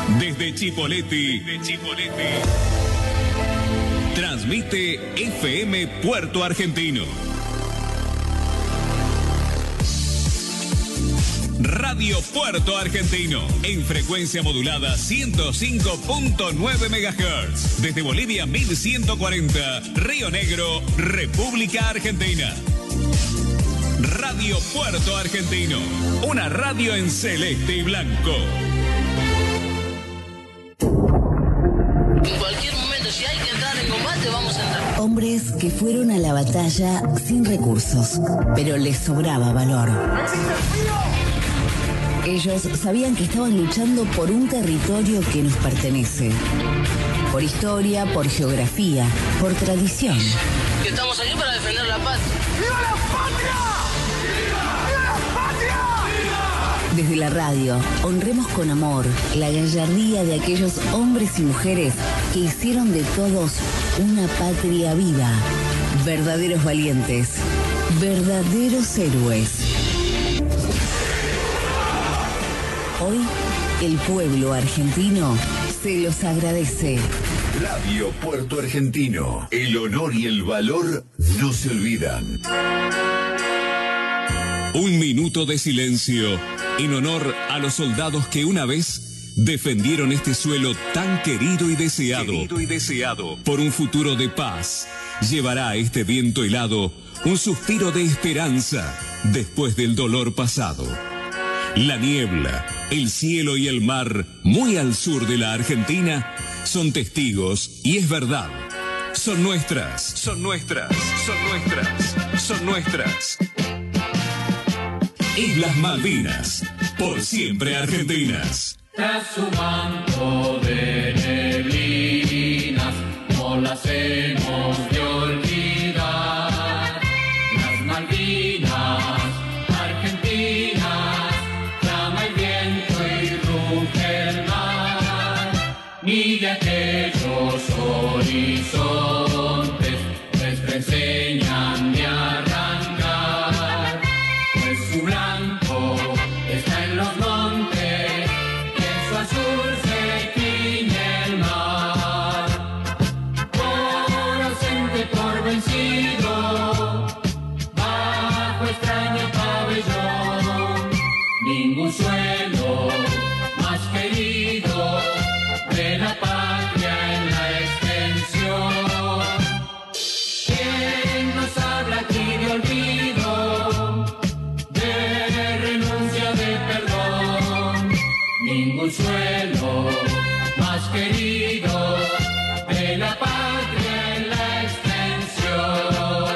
Desde Chipoleti. Transmite FM Puerto Argentino. Radio Puerto Argentino, en frecuencia modulada 105.9 MHz. Desde Bolivia 1140, Río Negro, República Argentina. Radio Puerto Argentino, una radio en celeste y blanco. En cualquier momento, si hay que entrar en combate, vamos a entrar. Hombres que fueron a la batalla sin recursos, pero les sobraba valor. Ellos sabían que estaban luchando por un territorio que nos pertenece. Por historia, por geografía, por tradición. Que estamos aquí para defender la patria. ¡Viva la patria! ¡Viva la patria! Desde la radio, honremos con amor la gallardía de aquellos hombres y mujeres que hicieron de todos una patria viva. Verdaderos valientes, verdaderos héroes. Hoy, el pueblo argentino se los agradece. Radio Puerto Argentino. El honor y el valor no se olvidan. Un minuto de silencio en honor a los soldados que una vez defendieron este suelo tan querido y deseado. Por un futuro de paz, llevará a este viento helado un suspiro de esperanza después del dolor pasado. La niebla, el cielo y el mar, muy al sur de la Argentina, son testigos y es verdad. Son nuestras. Islas Malvinas, por siempre argentinas. Tras su manto de neblinas, no las hemos de olvidar. Las Malvinas, argentinas, clama el viento y ruge el mar. Ni de aquellos horizontes nuestra enseñan de arrancar, pues su blanco está en los montes y en su azul se tiñe el mar. Por ausente, por vencido, bajo extraño pabellón, ningún suelo más querido de la patria en la extensión. ¿Quién nos habla aquí de olvido, de renuncia, de perdón? Ningún suelo más querido de la patria en la extensión.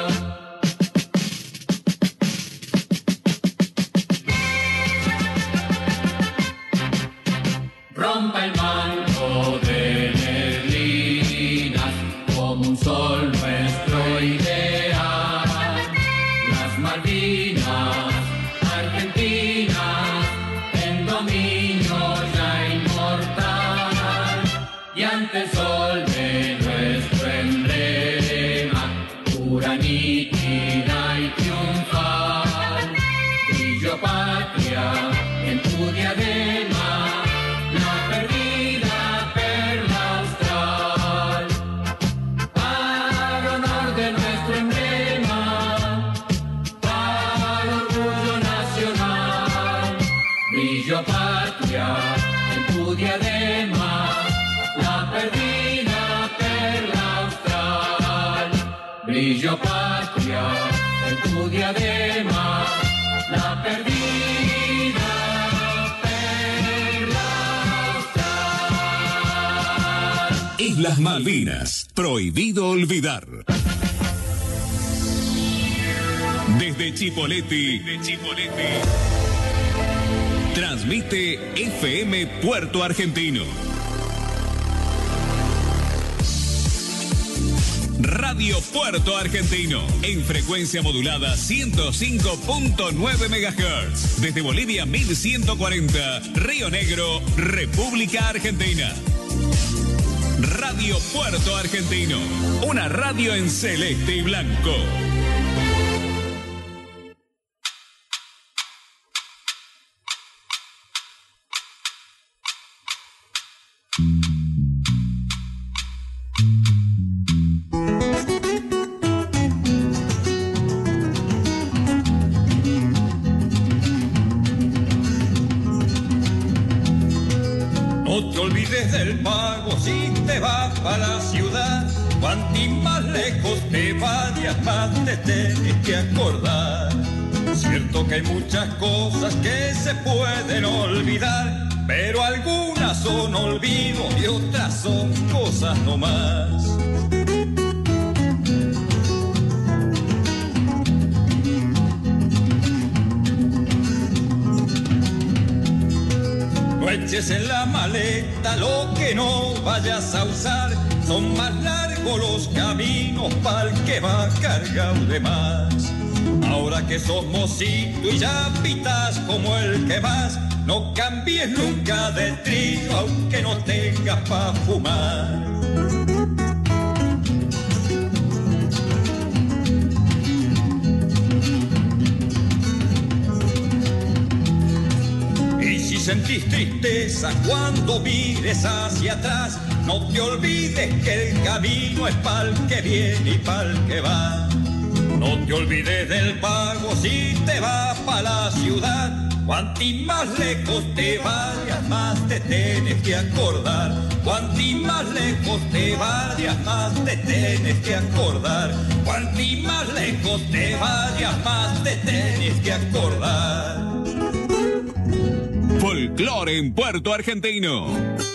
Rompa el manto de neblinas como un sol nuestro ideal. Las Malvinas, argentinas, en dominio ya inmortal. Y ante el sol de nuestro emblema, pura, nítida y triunfal, brillo patria en tu diadema, la perdida perla austral. Para honor de nuestro emblema, para orgullo nacional, brillo patria en tu diadema, la perdida perla austral. Brillo patria en tu diadema, la perdida perla austral. Islas Malvinas, prohibido olvidar. Desde Chipoleti, transmite FM Puerto Argentino. Radio Puerto Argentino, en frecuencia modulada 105.9 MHz. Desde Bolivia 1140, Río Negro, República Argentina. Radio Puerto Argentino, una radio en celeste y blanco. No te olvides del pago si te vas para la ciudad. Cuanti más lejos te vayas, más te tienes que acordar. Cierto que hay muchas cosas que se pueden olvidar, pero algunas son olvidos y otras son cosas nomás. No eches en la maleta lo que no vayas a usar. Son más largos los caminos pa'l que va cargado de más. Ahora que sos mocito y ya pitas como el que vas, no cambies nunca de trío aunque no tengas pa' fumar. Y si sentís tristeza cuando mires hacia atrás, no te olvides que el camino es pa'l que viene y pa'l que va. No te olvides del pago si te vas pa' la ciudad. Cuanti más lejos te vayas, más te tienes que acordar. Cuanti más lejos te vayas, más te tienes que acordar. Cuanti más lejos te vayas, más te tienes que acordar. Folclore en Puerto Argentino.